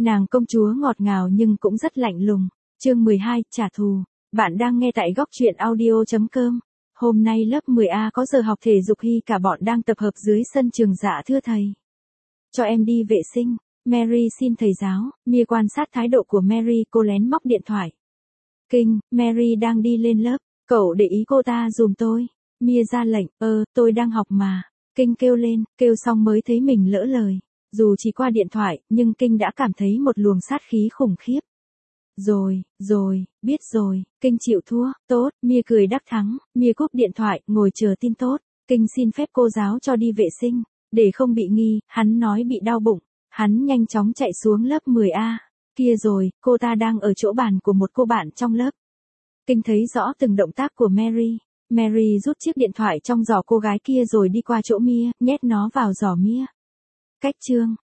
Nàng công chúa ngọt ngào nhưng cũng rất lạnh lùng. Chương 12, trả thù. Bạn đang nghe tại góc truyện audio.com. Hôm nay lớp 10A có giờ học thể dục, Hy cả bọn đang tập hợp dưới sân trường. Dạ thưa thầy. Cho em đi vệ sinh. Mary xin thầy giáo. Mia quan sát thái độ của Mary, cô lén móc điện thoại. Kinh, Mary đang đi lên lớp. Cậu để ý cô ta giùm tôi. Mia ra lệnh, tôi đang học mà. Kinh kêu lên, kêu xong mới thấy mình lỡ lời. Dù chỉ qua điện thoại, nhưng Kinh đã cảm thấy một luồng sát khí khủng khiếp. Rồi, biết rồi, Kinh chịu thua, tốt, Mia cười đắc thắng, Mia cúp điện thoại, ngồi chờ tin tốt. Kinh xin phép cô giáo cho đi vệ sinh, để không bị nghi, hắn nói bị đau bụng. Hắn nhanh chóng chạy xuống lớp 10A. Kia rồi, cô ta đang ở chỗ bàn của một cô bạn trong lớp. Kinh thấy rõ từng động tác của Mary. Mary rút chiếc điện thoại trong giỏ cô gái kia rồi đi qua chỗ Mia, nhét nó vào giỏ Mia. Cách chương,